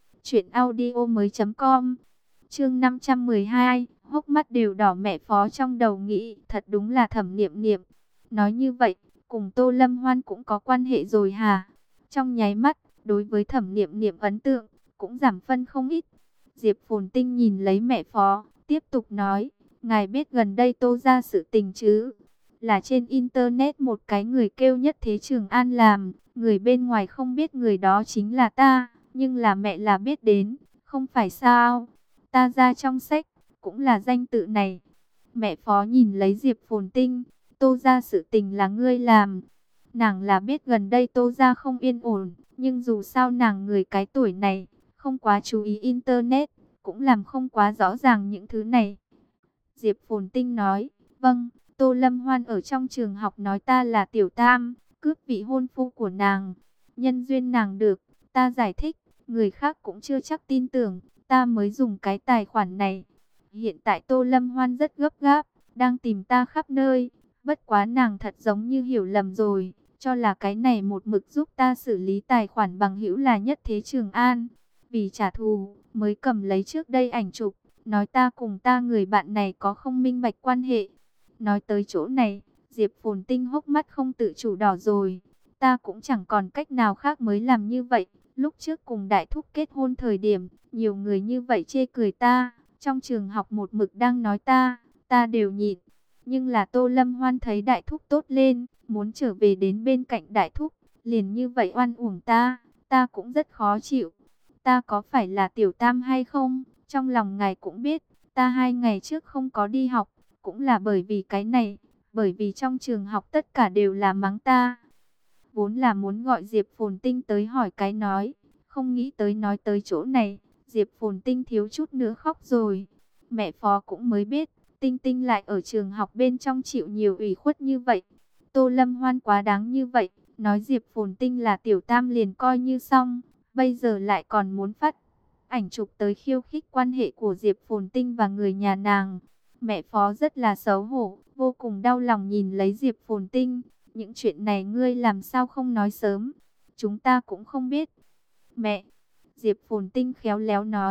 truyệnaudiomoi.com. Chương 512, hốc mắt đều đỏ. Mẹ phó trong đầu nghĩ, thật đúng là Thẩm Niệm Niệm. Nói như vậy, cùng Tô Lâm Hoan cũng có quan hệ rồi hả? Trong nháy mắt, đối với Thẩm Niệm Niệm ấn tượng cũng giảm phân không ít. Diệp Phồn Tinh nhìn lấy mẹ phó, tiếp tục nói, ngài biết gần đây Tô ra sự tình chứ? Là trên internet một cái người kêu Nhất Thế Trường An làm, người bên ngoài không biết người đó chính là ta, nhưng là mẹ là biết đến, không phải sao? Ta ra trong sách, cũng là danh tự này. Mẹ phó nhìn lấy Diệp Phồn Tinh, Tô ra sự tình là ngươi làm. Nàng là biết gần đây Tô ra không yên ổn, nhưng dù sao nàng người cái tuổi này, không quá chú ý internet, cũng làm không quá rõ ràng những thứ này. Diệp Phồn Tinh nói, vâng, Tô Lâm Hoan ở trong trường học nói ta là tiểu tam, cướp vị hôn phu của nàng. Nhân duyên nàng được, ta giải thích, người khác cũng chưa chắc tin tưởng, ta mới dùng cái tài khoản này. Hiện tại Tô Lâm Hoan rất gấp gáp, đang tìm ta khắp nơi, bất quá nàng thật giống như hiểu lầm rồi, cho là cái này một mực giúp ta xử lý tài khoản bằng hữu là Nhất Thế Trường An. Vì trả thù, mới cầm lấy trước đây ảnh chụp, nói ta cùng ta người bạn này có không minh bạch quan hệ. Nói tới chỗ này, Diệp Phồn Tinh hốc mắt không tự chủ đỏ rồi. Ta cũng chẳng còn cách nào khác mới làm như vậy. Lúc trước cùng đại thúc kết hôn thời điểm, nhiều người như vậy chê cười ta. Trong trường học một mực đang nói ta đều nhịn. Nhưng là Tô Lâm Hoan thấy đại thúc tốt lên, muốn trở về đến bên cạnh đại thúc. Liền như vậy oan uổng ta cũng rất khó chịu. Ta có phải là tiểu tam hay không? Trong lòng ngài cũng biết, ta 2 ngày trước không có đi học, cũng là bởi vì cái này, bởi vì trong trường học tất cả đều là mắng ta. Vốn là muốn gọi Diệp Phồn Tinh tới hỏi cái nói, không nghĩ tới nói tới chỗ này, Diệp Phồn Tinh thiếu chút nữa khóc rồi. Mẹ phó cũng mới biết, Tinh Tinh lại ở trường học bên trong chịu nhiều ủy khuất như vậy. Tô Lâm Hoan quá đáng như vậy, nói Diệp Phồn Tinh là tiểu tam liền coi như xong, bây giờ lại còn muốn phát ảnh chụp tới khiêu khích quan hệ của Diệp Phồn Tinh và người nhà nàng. Mẹ phó rất là xấu hổ, vô cùng đau lòng nhìn lấy Diệp Phồn Tinh. Những chuyện này ngươi làm sao không nói sớm? Chúng ta cũng không biết. Mẹ, Diệp Phồn Tinh khéo léo nói,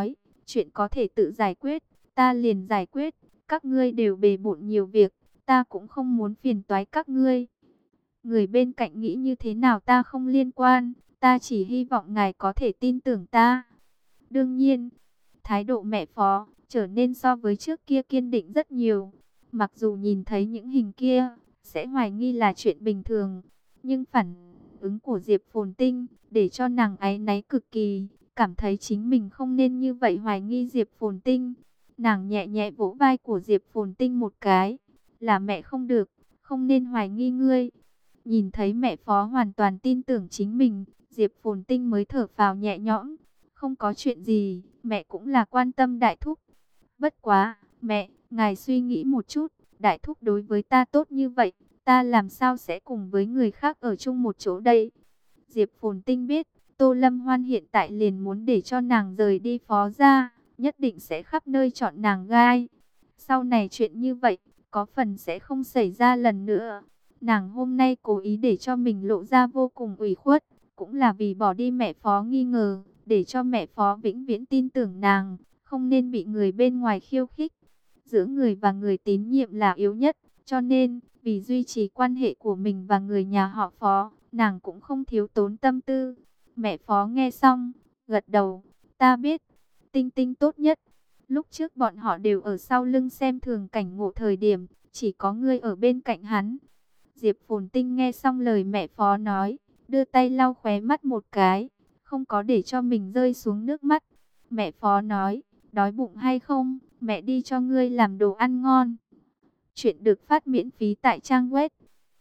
chuyện có thể tự giải quyết, ta liền giải quyết, các ngươi đều bề bộn nhiều việc, ta cũng không muốn phiền toái các ngươi. Người bên cạnh nghĩ như thế nào ta không liên quan, ta chỉ hy vọng ngài có thể tin tưởng ta. Đương nhiên, thái độ mẹ Phó trở nên so với trước kia kiên định rất nhiều. Mặc dù nhìn thấy những hình kia, sẽ hoài nghi là chuyện bình thường, nhưng phản ứng của Diệp Phồn Tinh để cho nàng áy náy cực kỳ, cảm thấy chính mình không nên như vậy hoài nghi Diệp Phồn Tinh. Nàng nhẹ nhẹ vỗ vai của Diệp Phồn Tinh một cái, là mẹ không được, không nên hoài nghi ngươi. Nhìn thấy mẹ Phó hoàn toàn tin tưởng chính mình, Diệp Phồn Tinh mới thở phào nhẹ nhõm. Không có chuyện gì, mẹ cũng là quan tâm đại thúc. Bất quá, mẹ, ngài suy nghĩ một chút, đại thúc đối với ta tốt như vậy, ta làm sao sẽ cùng với người khác ở chung một chỗ đây? Diệp Phồn Tinh biết, Tô Lâm Hoan hiện tại liền muốn để cho nàng rời đi Phó gia, nhất định sẽ khắp nơi chọn nàng gai. Sau này chuyện như vậy, có phần sẽ không xảy ra lần nữa. Nàng hôm nay cố ý để cho mình lộ ra vô cùng ủy khuất, cũng là vì bỏ đi mẹ Phó nghi ngờ, để cho mẹ Phó vĩnh viễn tin tưởng nàng, không nên bị người bên ngoài khiêu khích. Giữa người và người tín nhiệm là yếu nhất, cho nên, vì duy trì quan hệ của mình và người nhà họ Phó, nàng cũng không thiếu tốn tâm tư. Mẹ Phó nghe xong, gật đầu, ta biết, Tinh Tinh tốt nhất. Lúc trước bọn họ đều ở sau lưng xem thường Cảnh Ngộ thời điểm, chỉ có ngươi ở bên cạnh hắn. Diệp Phồn Tinh nghe xong lời mẹ Phó nói, đưa tay lau khóe mắt một cái, không có để cho mình rơi xuống nước mắt. Mẹ Phó nói, đói bụng hay không, mẹ đi cho ngươi làm đồ ăn ngon. Chuyện được phát miễn phí tại trang web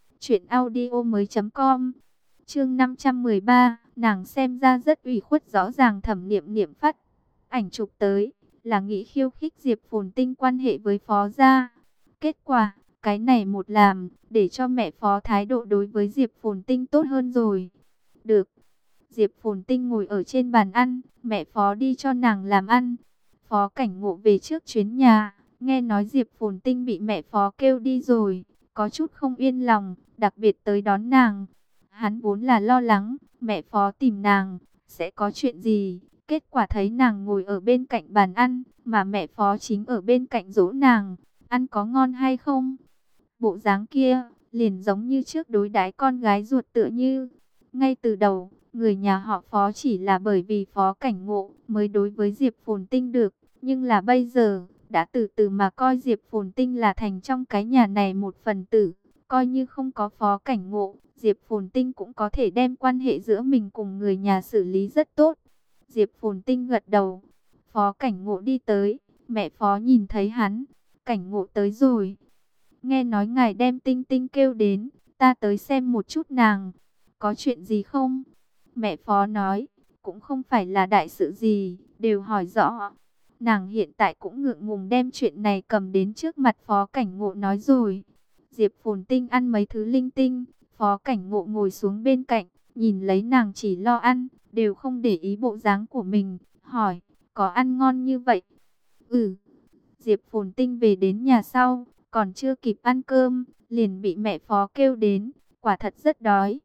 truyệnaudiomoi.com. Chương 513, nàng xem ra rất ủy khuất, rõ ràng Thẩm Niệm Niệm phát ảnh chụp tới, là nghĩ khiêu khích Diệp Phồn Tinh quan hệ với Phó gia. Kết quả, cái này một làm, để cho mẹ Phó thái độ đối với Diệp Phồn Tinh tốt hơn rồi. Được. Diệp Phồn Tinh ngồi ở trên bàn ăn, mẹ Phó đi cho nàng làm ăn. Phó Cảnh Ngộ về trước chuyến nhà, nghe nói Diệp Phồn Tinh bị mẹ Phó kêu đi rồi, có chút không yên lòng, đặc biệt tới đón nàng. Hắn vốn là lo lắng, mẹ Phó tìm nàng, sẽ có chuyện gì, kết quả thấy nàng ngồi ở bên cạnh bàn ăn, mà mẹ Phó chính ở bên cạnh dỗ nàng, ăn có ngon hay không? Bộ dáng kia, liền giống như trước đối đãi con gái ruột tựa như. Ngay từ đầu, người nhà họ Phó chỉ là bởi vì Phó Cảnh Ngộ mới đối với Diệp Phồn Tinh được. Nhưng là bây giờ, đã từ từ mà coi Diệp Phồn Tinh là thành trong cái nhà này một phần tử. Coi như không có Phó Cảnh Ngộ, Diệp Phồn Tinh cũng có thể đem quan hệ giữa mình cùng người nhà xử lý rất tốt. Diệp Phồn Tinh gật đầu. Phó Cảnh Ngộ đi tới, mẹ Phó nhìn thấy hắn. Cảnh Ngộ tới rồi. Nghe nói ngài đem Tinh Tinh kêu đến, ta tới xem một chút nàng. Có chuyện gì không? Mẹ Phó nói, cũng không phải là đại sự gì, đều hỏi rõ. Nàng hiện tại cũng ngượng ngùng đem chuyện này cầm đến trước mặt Phó Cảnh Ngộ nói rồi. Diệp Phồn Tinh ăn mấy thứ linh tinh, Phó Cảnh Ngộ ngồi xuống bên cạnh, nhìn lấy nàng chỉ lo ăn, đều không để ý bộ dáng của mình, hỏi, có ăn ngon như vậy? Ừ. Diệp Phồn Tinh về đến nhà sau, còn chưa kịp ăn cơm, liền bị mẹ Phó kêu đến, quả thật rất đói.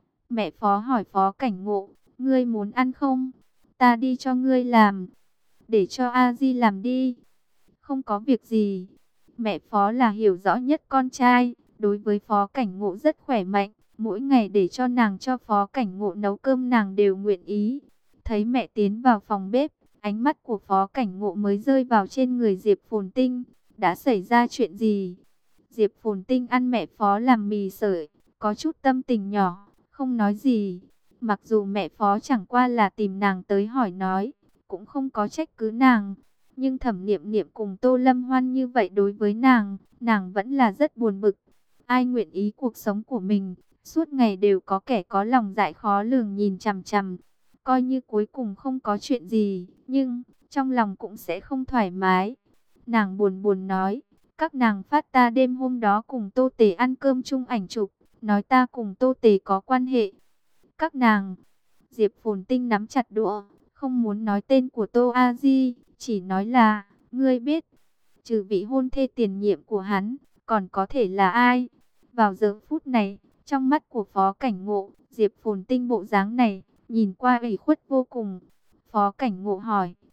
Mẹ Phó hỏi Phó Cảnh Ngộ, ngươi muốn ăn không? Ta đi cho ngươi làm. Để cho A Di làm đi. Không có việc gì. Mẹ Phó là hiểu rõ nhất con trai, đối với Phó Cảnh Ngộ rất khỏe mạnh, mỗi ngày để cho nàng cho Phó Cảnh Ngộ nấu cơm nàng đều nguyện ý. Thấy mẹ tiến vào phòng bếp, ánh mắt của Phó Cảnh Ngộ mới rơi vào trên người Diệp Phồn Tinh. Đã xảy ra chuyện gì? Diệp Phồn Tinh ăn mẹ Phó làm mì sợi, có chút tâm tình nhỏ, không nói gì. Mặc dù mẹ Phó chẳng qua là tìm nàng tới hỏi nói, cũng không có trách cứ nàng. Nhưng Thẩm Niệm Niệm cùng Tô Lâm Hoan như vậy đối với nàng vẫn là rất buồn bực. Ai nguyện ý cuộc sống của mình, suốt ngày đều có kẻ có lòng dạ khó lường nhìn chằm chằm. Coi như cuối cùng không có chuyện gì, nhưng trong lòng cũng sẽ không thoải mái. Nàng buồn buồn nói, các nàng phát ta đêm hôm đó cùng Tô Tề ăn cơm chung ảnh chụp, nói ta cùng Tô Tề có quan hệ. Các nàng, Diệp Phồn Tinh nắm chặt đũa, không muốn nói tên của Tô A Di, chỉ nói là, ngươi biết, trừ vị hôn thê tiền nhiệm của hắn, còn có thể là ai? Vào giờ phút này, trong mắt của Phó Cảnh Ngộ, Diệp Phồn Tinh bộ dáng này, nhìn qua ủy khuất vô cùng. Phó Cảnh Ngộ hỏi,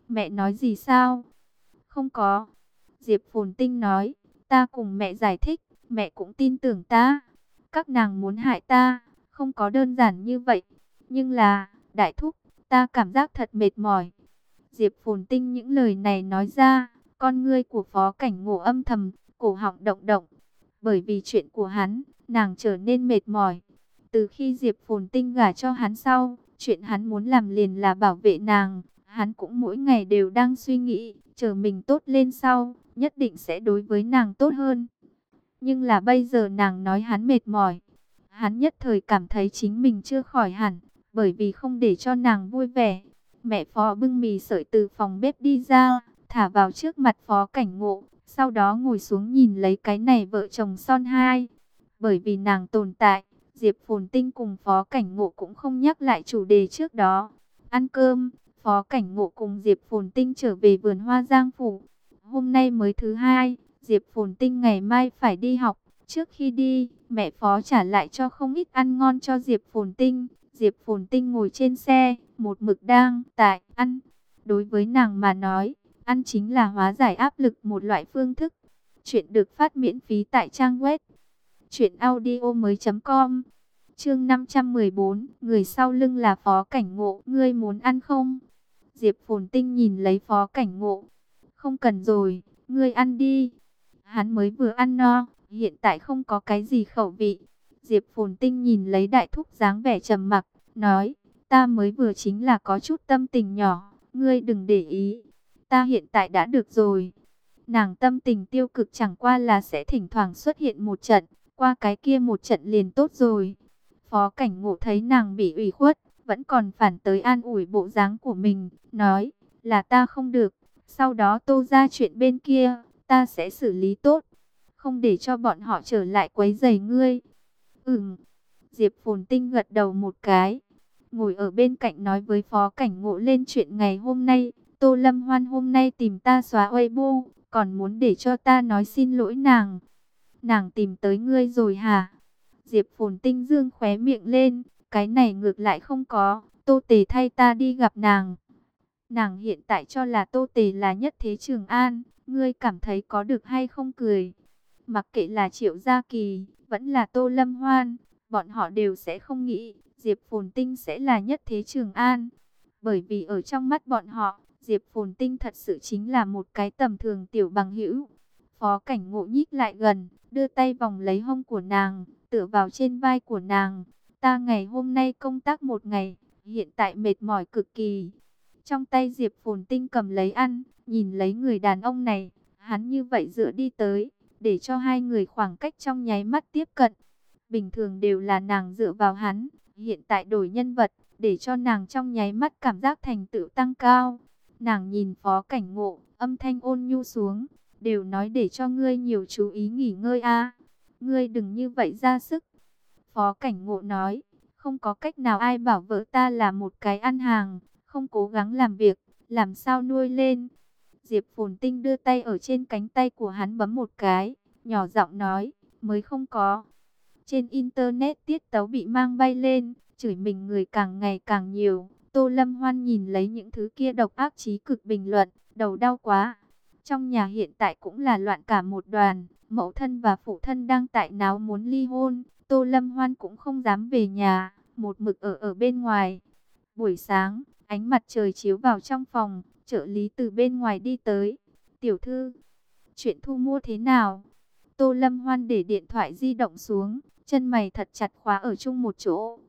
Mẹ nói gì sao? Không có. Diệp Phồn Tinh nói, ta cùng mẹ giải thích, mẹ cũng tin tưởng ta. Các nàng muốn hại ta, không có đơn giản như vậy. Nhưng là, đại thúc, ta cảm giác thật mệt mỏi. Diệp Phồn Tinh những lời này nói ra, con ngươi của Phó Cảnh Ngộ âm thầm, cổ họng động động. Bởi vì chuyện của hắn, nàng trở nên mệt mỏi. Từ khi Diệp Phồn Tinh gả cho hắn sau, chuyện hắn muốn làm liền là bảo vệ nàng. Hắn cũng mỗi ngày đều đang suy nghĩ, chờ mình tốt lên sau, nhất định sẽ đối với nàng tốt hơn. Nhưng là bây giờ nàng nói hắn mệt mỏi. Hắn nhất thời cảm thấy chính mình chưa khỏi hẳn, bởi vì không để cho nàng vui vẻ. Mẹ Phó bưng mì sợi từ phòng bếp đi ra, thả vào trước mặt Phó Cảnh Ngộ, sau đó ngồi xuống nhìn lấy cái này vợ chồng son hai. Bởi vì nàng tồn tại, Diệp Phồn Tinh cùng Phó Cảnh Ngộ cũng không nhắc lại chủ đề trước đó. Ăn cơm, Phó Cảnh Ngộ cùng Diệp Phồn Tinh trở về vườn hoa Giang Phủ. Hôm nay mới thứ hai, Diệp Phồn Tinh ngày mai phải đi học. Trước khi đi, mẹ Phó trả lại cho không ít ăn ngon cho Diệp Phồn Tinh. Diệp Phồn Tinh ngồi trên xe, một mực đang tại ăn. Đối với nàng mà nói, ăn chính là hóa giải áp lực một loại phương thức. Chuyện được phát miễn phí tại trang web truyệnaudiomoi.com. Chương 514, người sau lưng là Phó Cảnh Ngộ, ngươi muốn ăn không? Diệp Phồn Tinh nhìn lấy Phó Cảnh Ngộ. Không cần rồi, ngươi ăn đi. Hắn mới vừa ăn no, hiện tại không có cái gì khẩu vị. Diệp Phồn Tinh nhìn lấy đại thúc dáng vẻ trầm mặc, nói, ta mới vừa chính là có chút tâm tình nhỏ, ngươi đừng để ý. Ta hiện tại đã được rồi. Nàng tâm tình tiêu cực chẳng qua là sẽ thỉnh thoảng xuất hiện một trận, qua cái kia một trận liền tốt rồi. Phó Cảnh Ngộ thấy nàng bị ủy khuất, vẫn còn phản tới an ủi bộ dáng của mình, nói, là ta không được, sau đó Tô ra chuyện bên kia, ta sẽ xử lý tốt, không để cho bọn họ trở lại quấy rầy ngươi. Diệp Phồn Tinh gật đầu một cái, ngồi ở bên cạnh nói với Phó Cảnh Ngộ lên chuyện ngày hôm nay. Tô Lâm Hoan hôm nay tìm ta xóa Weibo, còn muốn để cho ta nói xin lỗi nàng. Nàng tìm tới ngươi rồi hả? Diệp Phồn Tinh dương khóe miệng lên, cái này ngược lại không có, Tô Tề thay ta đi gặp nàng. Nàng hiện tại cho là Tô Tề là nhất thế Trường An, ngươi cảm thấy có được hay không cười? Mặc kệ là Triệu Gia Kỳ, vẫn là Tô Lâm Hoan, bọn họ đều sẽ không nghĩ Diệp Phồn Tinh sẽ là nhất thế Trường An. Bởi vì ở trong mắt bọn họ, Diệp Phồn Tinh thật sự chính là một cái tầm thường tiểu bằng hữu. Phó Cảnh Ngộ nhích lại gần, đưa tay vòng lấy hông của nàng, tựa vào trên vai của nàng. Ta ngày hôm nay công tác một ngày, hiện tại mệt mỏi cực kỳ. Trong tay Diệp Phồn Tinh cầm lấy ăn, nhìn lấy người đàn ông này, hắn như vậy dựa đi tới, để cho hai người khoảng cách trong nháy mắt tiếp cận. Bình thường đều là nàng dựa vào hắn, hiện tại đổi nhân vật, để cho nàng trong nháy mắt cảm giác thành tựu tăng cao. Nàng nhìn Phó Cảnh Ngộ, âm thanh ôn nhu xuống, đều nói để cho ngươi nhiều chú ý nghỉ ngơi a, ngươi đừng như vậy ra sức. Phó Cảnh Ngộ nói, không có cách nào, ai bảo vợ ta là một cái ăn hàng, không cố gắng làm việc, làm sao nuôi lên. Diệp Phồn Tinh đưa tay ở trên cánh tay của hắn bấm một cái, nhỏ giọng nói, mới không có. Trên internet tiết tấu bị mang bay lên, chửi mình người càng ngày càng nhiều. Tô Lâm Hoan nhìn lấy những thứ kia độc ác chí cực bình luận, đầu đau quá. Trong nhà hiện tại cũng là loạn cả một đoàn, mẫu thân và phụ thân đang tại náo muốn ly hôn. Tô Lâm Hoan cũng không dám về nhà, một mực ở bên ngoài. Buổi sáng, ánh mặt trời chiếu vào trong phòng, trợ lý từ bên ngoài đi tới. Tiểu thư, chuyện thu mua thế nào? Tô Lâm Hoan để điện thoại di động xuống, chân mày thật chặt khóa ở chung một chỗ.